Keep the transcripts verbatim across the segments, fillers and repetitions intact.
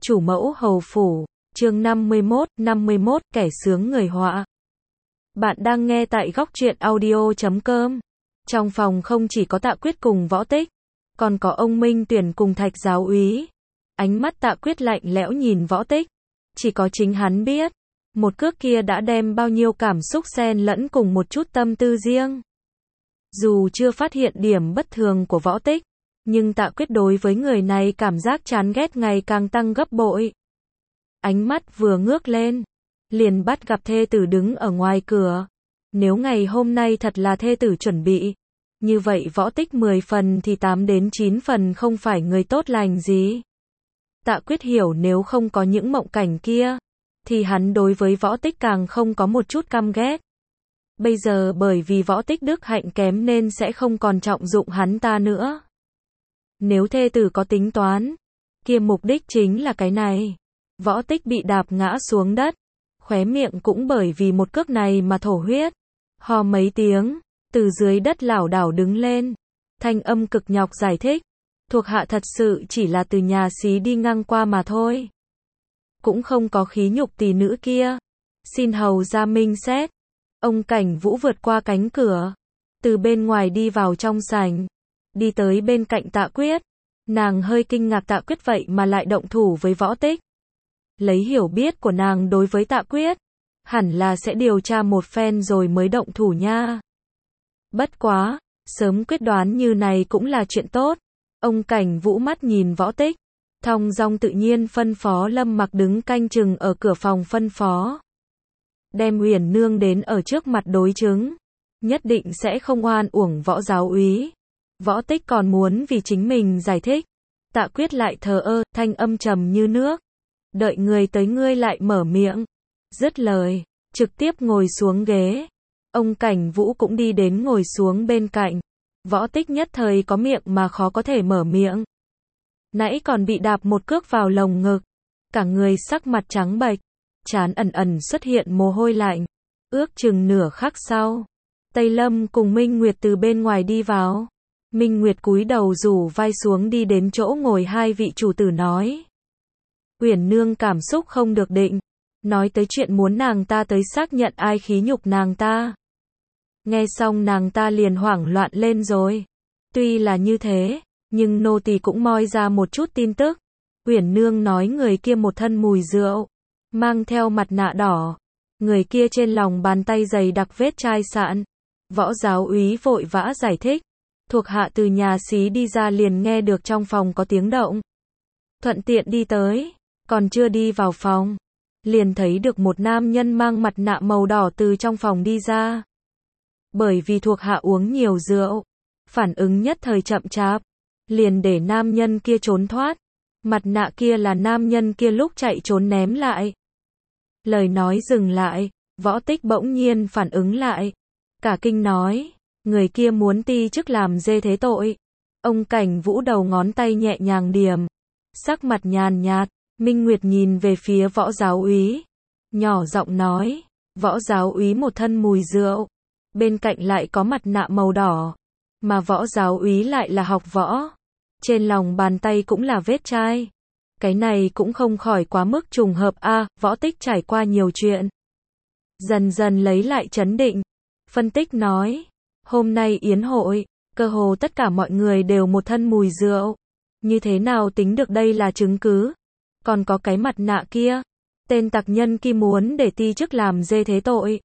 Chủ mẫu hầu phủ, chương năm mươi mốt, năm mươi mốt, kẻ sướng người họa. Bạn đang nghe tại góc truyện audio chấm com. Trong phòng không chỉ có Tạ Quyết cùng Võ Tích, còn có ông Minh Tuyển cùng Thạch giáo úy. Ánh mắt Tạ Quyết lạnh lẽo nhìn Võ Tích. Chỉ có chính hắn biết, một cước kia đã đem bao nhiêu cảm xúc xen lẫn cùng một chút tâm tư riêng. Dù chưa phát hiện điểm bất thường của Võ Tích, nhưng Tạ Quyết đối với người này cảm giác chán ghét ngày càng tăng gấp bội. Ánh mắt vừa ngước lên, liền bắt gặp thê tử đứng ở ngoài cửa. Nếu ngày hôm nay thật là thê tử chuẩn bị, như vậy Võ Tích mười phần thì tám đến chín phần không phải người tốt lành gì. Tạ Quyết hiểu nếu không có những mộng cảnh kia, thì hắn đối với Võ Tích càng không có một chút căm ghét. Bây giờ bởi vì Võ Tích đức hạnh kém nên sẽ không còn trọng dụng hắn ta nữa. Nếu thê tử có tính toán, kia mục đích chính là cái này. Võ Tích bị đạp ngã xuống đất, khóe miệng cũng bởi vì một cước này mà thổ huyết. Ho mấy tiếng, từ dưới đất lảo đảo đứng lên. Thanh âm cực nhọc giải thích, thuộc hạ thật sự chỉ là từ nhà xí đi ngang qua mà thôi. Cũng không có khí nhục tỷ nữ kia. Xin hầu ra minh xét. Ông Cảnh Vũ vượt qua cánh cửa, từ bên ngoài đi vào trong sảnh, đi tới bên cạnh Tạ Quyết. Nàng hơi kinh ngạc Tạ Quyết vậy mà lại động thủ với Võ Tích. Lấy hiểu biết của nàng đối với Tạ Quyết, hẳn là sẽ điều tra một phen rồi mới động thủ nha. Bất quá, sớm quyết đoán như này cũng là chuyện tốt. Ông Cảnh Vũ mắt nhìn Võ Tích, thong dong tự nhiên phân phó Lâm Mặc đứng canh chừng ở cửa phòng phân phó. Đem Uyển Nương đến ở trước mặt đối chứng, nhất định sẽ không oan uổng Võ giáo úy. Võ Tích còn muốn vì chính mình giải thích, Tạ Quyết lại thờ ơ, thanh âm trầm như nước. Đợi người tới ngươi lại mở miệng. Dứt lời, trực tiếp ngồi xuống ghế. Ông Cảnh Vũ cũng đi đến ngồi xuống bên cạnh. Võ Tích nhất thời có miệng mà khó có thể mở miệng. Nãy còn bị đạp một cước vào lồng ngực, cả người sắc mặt trắng bệch, trán ẩn ẩn xuất hiện mồ hôi lạnh. Ước chừng nửa khắc sau, Tây Lâm cùng Minh Nguyệt từ bên ngoài đi vào. Minh Nguyệt cúi đầu rủ vai xuống đi đến chỗ ngồi hai vị chủ tử nói. Uyển Nương cảm xúc không được định, nói tới chuyện muốn nàng ta tới xác nhận ai khí nhục nàng ta. Nghe xong nàng ta liền hoảng loạn lên rồi. Tuy là như thế, nhưng nô tỳ cũng moi ra một chút tin tức. Uyển Nương nói người kia một thân mùi rượu, mang theo mặt nạ đỏ. Người kia trên lòng bàn tay dày đặc vết chai sạn. Võ giáo úy vội vã giải thích. Thuộc hạ từ nhà xí đi ra liền nghe được trong phòng có tiếng động. Thuận tiện đi tới, còn chưa đi vào phòng, liền thấy được một nam nhân mang mặt nạ màu đỏ từ trong phòng đi ra. Bởi vì thuộc hạ uống nhiều rượu, phản ứng nhất thời chậm chạp, liền để nam nhân kia trốn thoát. Mặt nạ kia là nam nhân kia lúc chạy trốn ném lại. Lời nói dừng lại, Võ Tích bỗng nhiên phản ứng lại. Cả kinh nói, người kia muốn ti chức làm dê thế tội. Ông Cảnh Vũ đầu ngón tay nhẹ nhàng điểm, sắc mặt nhàn nhạt. Minh Nguyệt nhìn về phía Võ giáo úy, nhỏ giọng nói, Võ giáo úy một thân mùi rượu, bên cạnh lại có mặt nạ màu đỏ, mà Võ giáo úy lại là học võ, trên lòng bàn tay cũng là vết chai. Cái này cũng không khỏi quá mức trùng hợp a. À, Võ Tích trải qua nhiều chuyện, dần dần lấy lại trấn định, phân tích nói, hôm nay yến hội, cơ hồ tất cả mọi người đều một thân mùi rượu, như thế nào tính được đây là chứng cứ? Còn có cái mặt nạ kia, tên tặc nhân kia muốn để ti chức làm dê thế tội,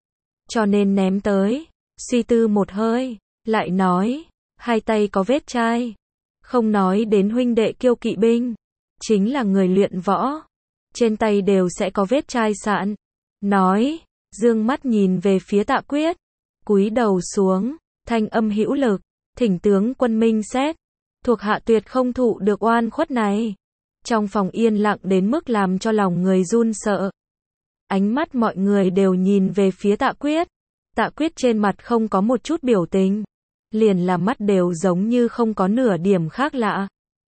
cho nên ném tới. Suy tư một hơi, lại nói, hai tay có vết chai, không nói đến huynh đệ Kiêu Kỵ binh, chính là người luyện võ, trên tay đều sẽ có vết chai sạn. Nói, dương mắt nhìn về phía Tạ Quyết, cúi đầu xuống, thanh âm hữu lực, thỉnh tướng quân minh xét, thuộc hạ tuyệt không thụ được oan khuất này. Trong phòng yên lặng đến mức làm cho lòng người run sợ. Ánh mắt mọi người đều nhìn về phía Tạ Quyết. Tạ Quyết trên mặt không có một chút biểu tình, liền là mắt đều giống như không có nửa điểm khác lạ,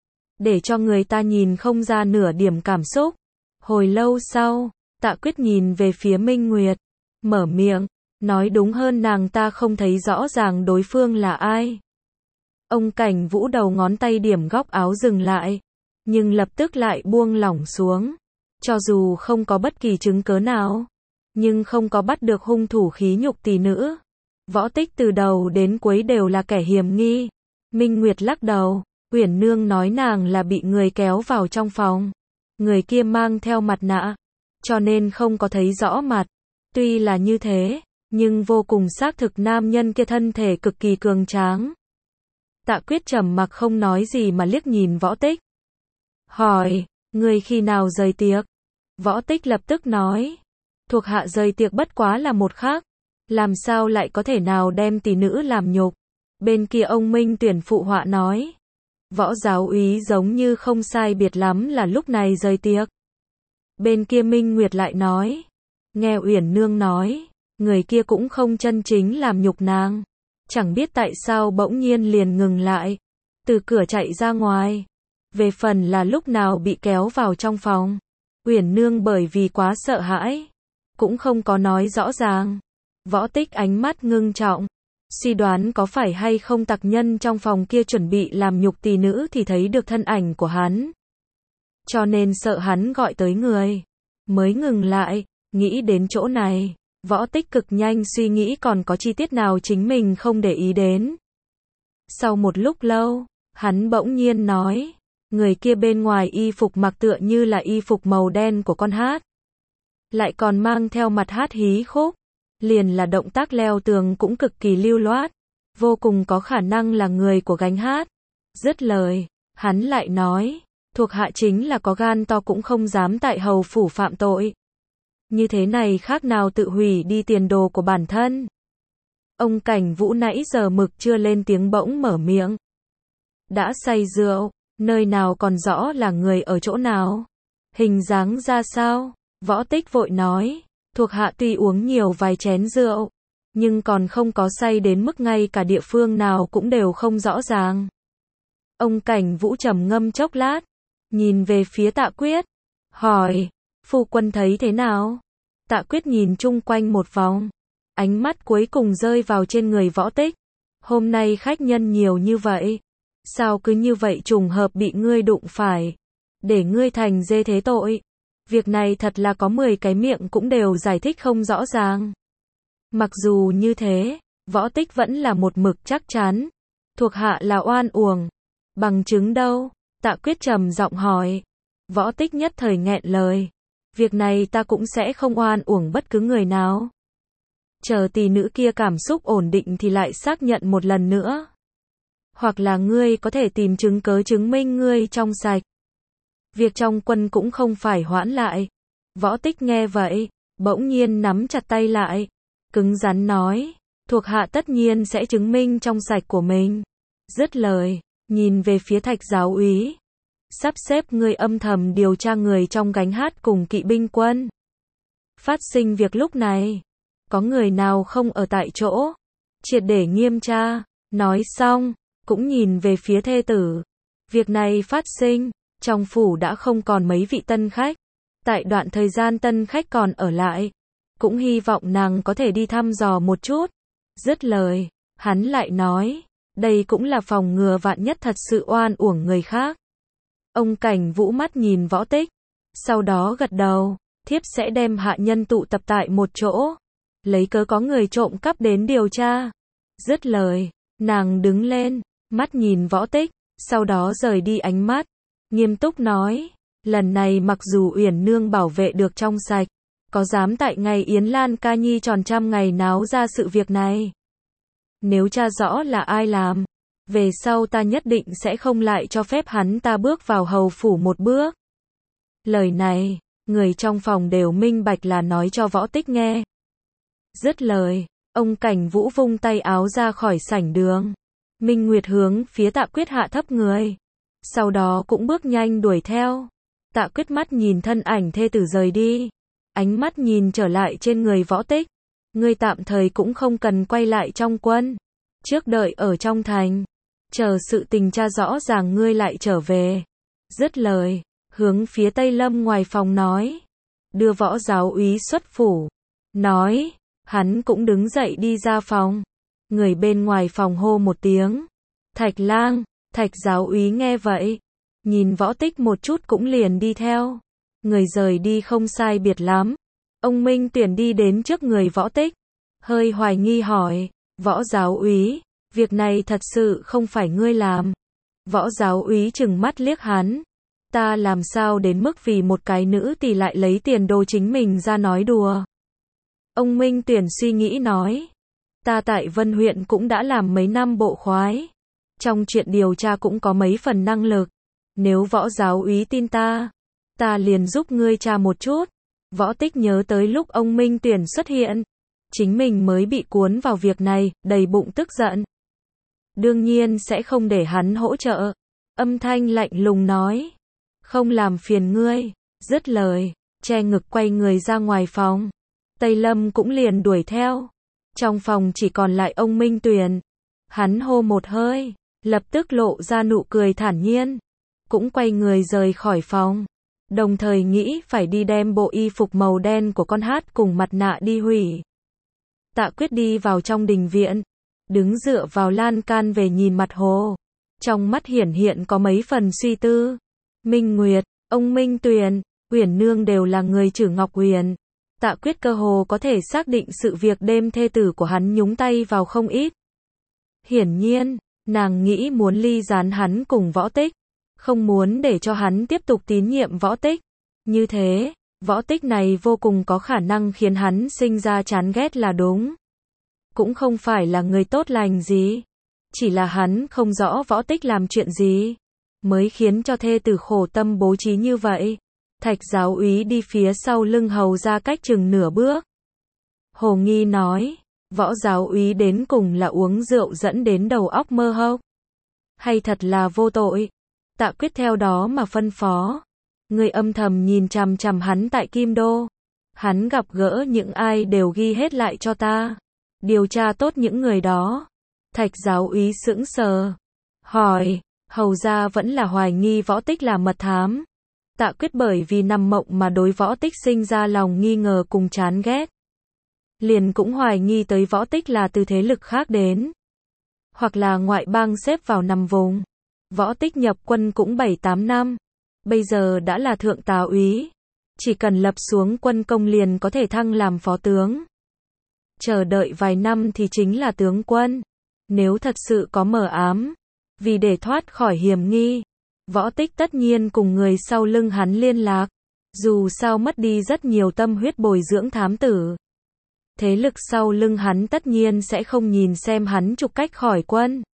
để cho người ta nhìn không ra nửa điểm cảm xúc. Hồi lâu sau, Tạ Quyết nhìn về phía Minh Nguyệt, mở miệng, nói đúng hơn nàng ta không thấy rõ ràng đối phương là ai. Ông Cảnh Vũ đầu ngón tay điểm góc áo dừng lại, nhưng lập tức lại buông lỏng xuống. Cho dù không có bất kỳ chứng cớ nào, nhưng không có bắt được hung thủ khí nhục tỷ nữ. Võ Tích từ đầu đến cuối đều là kẻ hiểm nghi. Minh Nguyệt lắc đầu, Uyển Nương nói nàng là bị người kéo vào trong phòng. Người kia mang theo mặt nạ, cho nên không có thấy rõ mặt. Tuy là như thế, nhưng vô cùng xác thực nam nhân kia thân thể cực kỳ cường tráng. Tạ Quyết trầm mặc không nói gì mà liếc nhìn Võ Tích. Hỏi, người khi nào rời tiệc? Võ Tích lập tức nói, thuộc hạ rời tiệc bất quá là một khắc, làm sao lại có thể nào đem tỷ nữ làm nhục. Bên kia ông Minh Tuyển phụ họa nói, Võ giáo úy giống như không sai biệt lắm là lúc này rời tiệc. Bên kia Minh Nguyệt lại nói, nghe Uyển Nương nói, người kia cũng không chân chính làm nhục nàng. Chẳng biết tại sao bỗng nhiên liền ngừng lại, từ cửa chạy ra ngoài. Về phần là lúc nào bị kéo vào trong phòng, Uyển Nương bởi vì quá sợ hãi, cũng không có nói rõ ràng. Võ Tích ánh mắt ngưng trọng, suy đoán có phải hay không tặc nhân trong phòng kia chuẩn bị làm nhục tỷ nữ thì thấy được thân ảnh của hắn. Cho nên sợ hắn gọi tới người, mới ngừng lại. Nghĩ đến chỗ này, Võ Tích cực nhanh suy nghĩ còn có chi tiết nào chính mình không để ý đến. Sau một lúc lâu, hắn bỗng nhiên nói, người kia bên ngoài y phục mặc tựa như là y phục màu đen của con hát. Lại còn mang theo mặt hát hí khúc, liền là động tác leo tường cũng cực kỳ lưu loát, vô cùng có khả năng là người của gánh hát. Dứt lời, hắn lại nói, thuộc hạ chính là có gan to cũng không dám tại hầu phủ phạm tội. Như thế này khác nào tự hủy đi tiền đồ của bản thân. Ông Cảnh Vũ nãy giờ mực chưa lên tiếng bỗng mở miệng. Đã say rượu, nơi nào còn rõ là người ở chỗ nào, hình dáng ra sao. Võ Tích vội nói, thuộc hạ tuy uống nhiều vài chén rượu, nhưng còn không có say đến mức ngay cả địa phương nào cũng đều không rõ ràng. Ông Cảnh Vũ trầm ngâm chốc lát, nhìn về phía Tạ Quyết, hỏi, phu quân thấy thế nào? Tạ Quyết nhìn chung quanh một vòng, ánh mắt cuối cùng rơi vào trên người Võ Tích. Hôm nay khách nhân nhiều như vậy, sao cứ như vậy trùng hợp bị ngươi đụng phải, để ngươi thành dê thế tội. Việc này thật là có mười cái miệng cũng đều giải thích không rõ ràng. Mặc dù như thế, Võ Tích vẫn là một mực chắc chắn, thuộc hạ là oan uổng. Bằng chứng đâu? Tạ Quyết trầm giọng hỏi. Võ Tích nhất thời nghẹn lời. Việc này ta cũng sẽ không oan uổng bất cứ người nào. Chờ tỷ nữ kia cảm xúc ổn định thì lại xác nhận một lần nữa. Hoặc là ngươi có thể tìm chứng cớ chứng minh ngươi trong sạch. Việc trong quân cũng không phải hoãn lại. Võ Tích nghe vậy, bỗng nhiên nắm chặt tay lại, cứng rắn nói, thuộc hạ tất nhiên sẽ chứng minh trong sạch của mình. Dứt lời, nhìn về phía Thạch giáo úy, sắp xếp người âm thầm điều tra người trong gánh hát cùng kỵ binh quân. Phát sinh việc lúc này, có người nào không ở tại chỗ, triệt để nghiêm tra. Nói xong, cũng nhìn về phía thê tử. Việc này phát sinh, trong phủ đã không còn mấy vị tân khách. Tại đoạn thời gian tân khách còn ở lại, cũng hy vọng nàng có thể đi thăm dò một chút. Dứt lời, hắn lại nói, đây cũng là phòng ngừa vạn nhất thật sự oan uổng người khác. Ông Cảnh Vũ mắt nhìn Võ Tích, sau đó gật đầu, thiếp sẽ đem hạ nhân tụ tập tại một chỗ, lấy cớ có người trộm cắp đến điều tra. Dứt lời, nàng đứng lên, mắt nhìn Võ Tích, sau đó rời đi ánh mắt, nghiêm túc nói, lần này mặc dù Uyển Nương bảo vệ được trong sạch, có dám tại ngày Yến Lan ca nhi tròn trăm ngày náo ra sự việc này. Nếu tra rõ là ai làm, về sau ta nhất định sẽ không lại cho phép hắn ta bước vào hầu phủ một bước. Lời này, người trong phòng đều minh bạch là nói cho Võ Tích nghe. Dứt lời, ông Cảnh Vũ vung tay áo ra khỏi sảnh đường. Minh Nguyệt hướng phía Tạ Quyết hạ thấp người, sau đó cũng bước nhanh đuổi theo. Tạ Quyết mắt nhìn thân ảnh thê tử rời đi, ánh mắt nhìn trở lại trên người Võ Tích. Ngươi tạm thời cũng không cần quay lại trong quân, trước đợi ở trong thành, chờ sự tình tra rõ ràng ngươi lại trở về. Dứt lời, hướng phía Tây Lâm ngoài phòng nói, đưa Võ giáo úy xuất phủ. Nói, hắn cũng đứng dậy đi ra phòng. Người bên ngoài phòng hô một tiếng, Thạch lang. Thạch giáo úy nghe vậy, nhìn Võ Tích một chút cũng liền đi theo. Người rời đi không sai biệt lắm. Ông Minh Tuyển đi đến trước người Võ Tích, hơi hoài nghi hỏi, Võ giáo úy, việc này thật sự không phải ngươi làm. Võ giáo úy trừng mắt liếc hắn, ta làm sao đến mức vì một cái nữ tỳ lại lấy tiền đồ chính mình ra nói đùa. Ông Minh Tuyển suy nghĩ nói, ta tại Vân huyện cũng đã làm mấy năm bộ khoái, trong chuyện điều tra cũng có mấy phần năng lực, nếu Võ giáo úy tin ta, ta liền giúp ngươi tra một chút. Võ Tích nhớ tới lúc ông Minh Tuyển xuất hiện, chính mình mới bị cuốn vào việc này, đầy bụng tức giận. Đương nhiên sẽ không để hắn hỗ trợ. Âm thanh lạnh lùng nói, không làm phiền ngươi. Dứt lời, che ngực quay người ra ngoài phòng. Tây Lâm cũng liền đuổi theo. Trong phòng chỉ còn lại ông Minh Tuyển. Hắn hô một hơi, lập tức lộ ra nụ cười thản nhiên, cũng quay người rời khỏi phòng. Đồng thời nghĩ phải đi đem bộ y phục màu đen của con hát cùng mặt nạ đi hủy. Tạ Quyết đi vào trong đình viện, đứng dựa vào lan can về nhìn mặt hồ. Trong mắt hiển hiện có mấy phần suy tư. Minh Nguyệt, ông Minh Tuyền, Uyển Nương đều là người Trử Ngọc Uyển. Tạ Quyết cơ hồ có thể xác định sự việc đêm thê tử của hắn nhúng tay vào không ít. Hiển nhiên, nàng nghĩ muốn ly gián hắn cùng Võ Tích, không muốn để cho hắn tiếp tục tín nhiệm Võ Tích. Như thế, Võ Tích này vô cùng có khả năng khiến hắn sinh ra chán ghét là đúng. Cũng không phải là người tốt lành gì, chỉ là hắn không rõ Võ Tích làm chuyện gì, mới khiến cho thê tử khổ tâm bố trí như vậy. Thạch giáo úy đi phía sau lưng hầu ra cách chừng nửa bước. Hồ nghi nói, Võ giáo úy đến cùng là uống rượu dẫn đến đầu óc mơ hốc, hay thật là vô tội? Tạ Quyết theo đó mà phân phó, người âm thầm nhìn chằm chằm hắn tại Kim Đô. Hắn gặp gỡ những ai đều ghi hết lại cho ta. Điều tra tốt những người đó. Thạch giáo úy sững sờ, hỏi, hầu ra vẫn là hoài nghi Võ Tích là mật thám. Tạ Quyết bởi vì nằm mộng mà đối Võ Tích sinh ra lòng nghi ngờ cùng chán ghét. Liền cũng hoài nghi tới Võ Tích là từ thế lực khác đến, hoặc là ngoại bang xếp vào nằm vùng. Võ Tích nhập quân cũng bảy tám năm, bây giờ đã là thượng tá úy, chỉ cần lập xuống quân công liền có thể thăng làm phó tướng. Chờ đợi vài năm thì chính là tướng quân. Nếu thật sự có mờ ám, vì để thoát khỏi hiểm nghi, Võ Tích tất nhiên cùng người sau lưng hắn liên lạc. Dù sao mất đi rất nhiều tâm huyết bồi dưỡng thám tử, thế lực sau lưng hắn tất nhiên sẽ không nhìn xem hắn trục cách khỏi quân.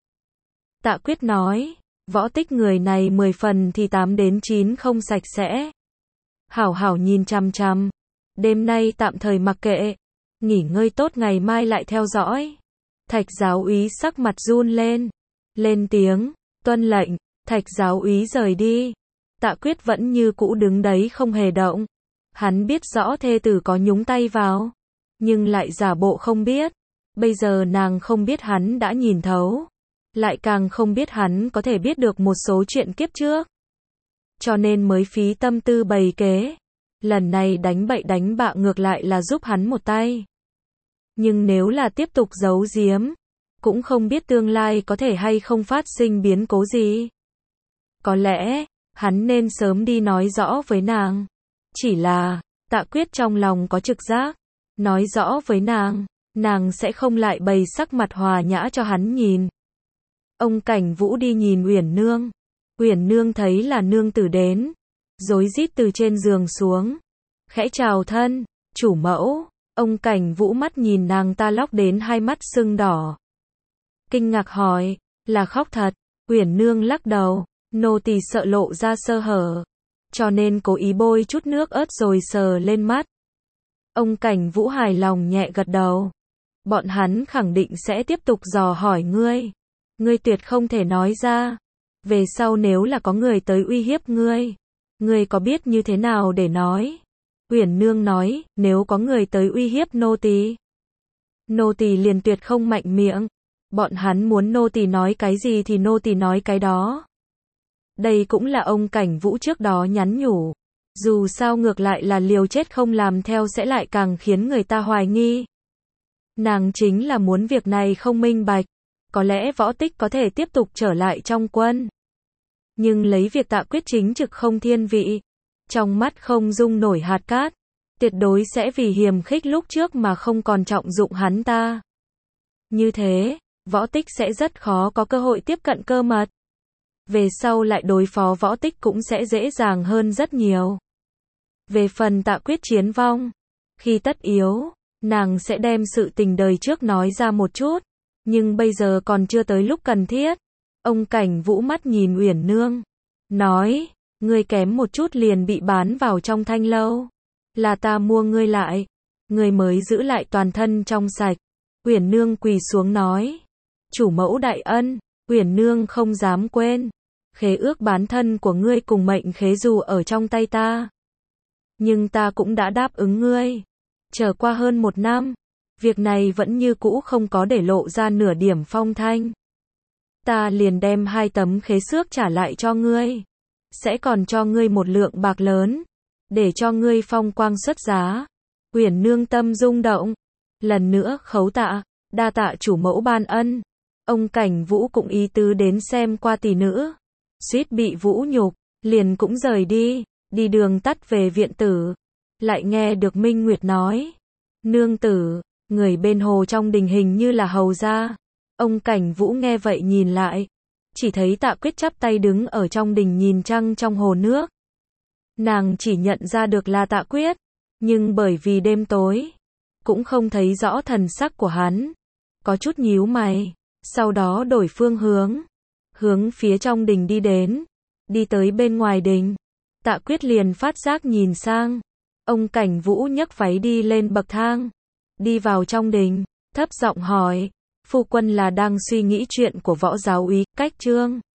Tạ Quyết nói, Võ Tích người này mười phần thì tám đến chín không sạch sẽ. Hảo hảo nhìn chằm chằm. Đêm nay tạm thời mặc kệ, nghỉ ngơi tốt ngày mai lại theo dõi. Thạch giáo úy sắc mặt run lên, lên tiếng, tuân lệnh. Thạch giáo úy rời đi. Tạ Quyết vẫn như cũ đứng đấy không hề động. Hắn biết rõ thê tử có nhúng tay vào, nhưng lại giả bộ không biết. Bây giờ nàng không biết hắn đã nhìn thấu, lại càng không biết hắn có thể biết được một số chuyện kiếp trước, cho nên mới phí tâm tư bày kế. Lần này đánh bậy đánh bạ ngược lại là giúp hắn một tay. Nhưng nếu là tiếp tục giấu giếm, cũng không biết tương lai có thể hay không phát sinh biến cố gì. Có lẽ, hắn nên sớm đi nói rõ với nàng. Chỉ là, Tạ Quyết trong lòng có trực giác, nói rõ với nàng, nàng sẽ không lại bày sắc mặt hòa nhã cho hắn nhìn. Ông Cảnh Vũ đi nhìn Uyển Nương. Uyển Nương thấy là nương tử đến, rối rít từ trên giường xuống, khẽ chào thân, chủ mẫu. Ông Cảnh Vũ mắt nhìn nàng ta lóc đến hai mắt sưng đỏ, kinh ngạc hỏi, là khóc thật? Uyển Nương lắc đầu, nô tỳ sợ lộ ra sơ hở, cho nên cố ý bôi chút nước ớt rồi sờ lên mắt. Ông Cảnh Vũ hài lòng nhẹ gật đầu. Bọn hắn khẳng định sẽ tiếp tục dò hỏi ngươi. Ngươi tuyệt không thể nói ra. Về sau nếu là có người tới uy hiếp ngươi, ngươi có biết như thế nào để nói? Uyển Nương nói, nếu có người tới uy hiếp nô tỳ, nô tỳ liền tuyệt không mạnh miệng. Bọn hắn muốn nô tỳ nói cái gì thì nô tỳ nói cái đó. Đây cũng là ông Cảnh Vũ trước đó nhắn nhủ. Dù sao ngược lại là liều chết không làm theo sẽ lại càng khiến người ta hoài nghi. Nàng chính là muốn việc này không minh bạch. Có lẽ Võ Tích có thể tiếp tục trở lại trong quân. Nhưng lấy việc Tạ Quyết chính trực không thiên vị, trong mắt không dung nổi hạt cát, tuyệt đối sẽ vì hiềm khích lúc trước mà không còn trọng dụng hắn ta. Như thế, Võ Tích sẽ rất khó có cơ hội tiếp cận Cơ Mật. Về sau lại đối phó Võ Tích cũng sẽ dễ dàng hơn rất nhiều. Về phần Tạ Quyết chiến vong, khi tất yếu, nàng sẽ đem sự tình đời trước nói ra một chút, nhưng bây giờ còn chưa tới lúc cần thiết. Ông Cảnh Vũ mắt nhìn Uyển Nương, nói, ngươi kém một chút liền bị bán vào trong thanh lâu, là ta mua ngươi lại, ngươi mới giữ lại toàn thân trong sạch. Uyển Nương quỳ xuống nói, chủ mẫu đại ân, Uyển Nương không dám quên, khế ước bán thân của ngươi cùng mệnh khế dù ở trong tay ta. Nhưng ta cũng đã đáp ứng ngươi, chờ qua hơn một năm, việc này vẫn như cũ không có để lộ ra nửa điểm phong thanh. Ta liền đem hai tấm khế xước trả lại cho ngươi, sẽ còn cho ngươi một lượng bạc lớn, để cho ngươi phong quang xuất giá. Uyển Nương tâm rung động, lần nữa khấu tạ, đa tạ chủ mẫu ban ân. Ông Cảnh Vũ cũng ý tứ đến xem qua tỷ nữ, suýt bị vũ nhục, liền cũng rời đi, đi đường tắt về viện tử. Lại nghe được Minh Nguyệt nói, nương tử, người bên hồ trong đình hình như là hầu gia. Ông Cảnh Vũ nghe vậy nhìn lại, chỉ thấy Tạ Quyết chắp tay đứng ở trong đình nhìn trăng trong hồ nước. Nàng chỉ nhận ra được là Tạ Quyết, nhưng bởi vì đêm tối, cũng không thấy rõ thần sắc của hắn, có chút nhíu mày, sau đó đổi phương hướng, hướng phía trong đình đi đến, đi tới bên ngoài đình. Tạ Quyết liền phát giác nhìn sang, ông Cảnh Vũ nhấc váy đi lên bậc thang, đi vào trong đình, thấp giọng hỏi, phu quân là đang suy nghĩ chuyện của Võ giáo úy, Cách Trương.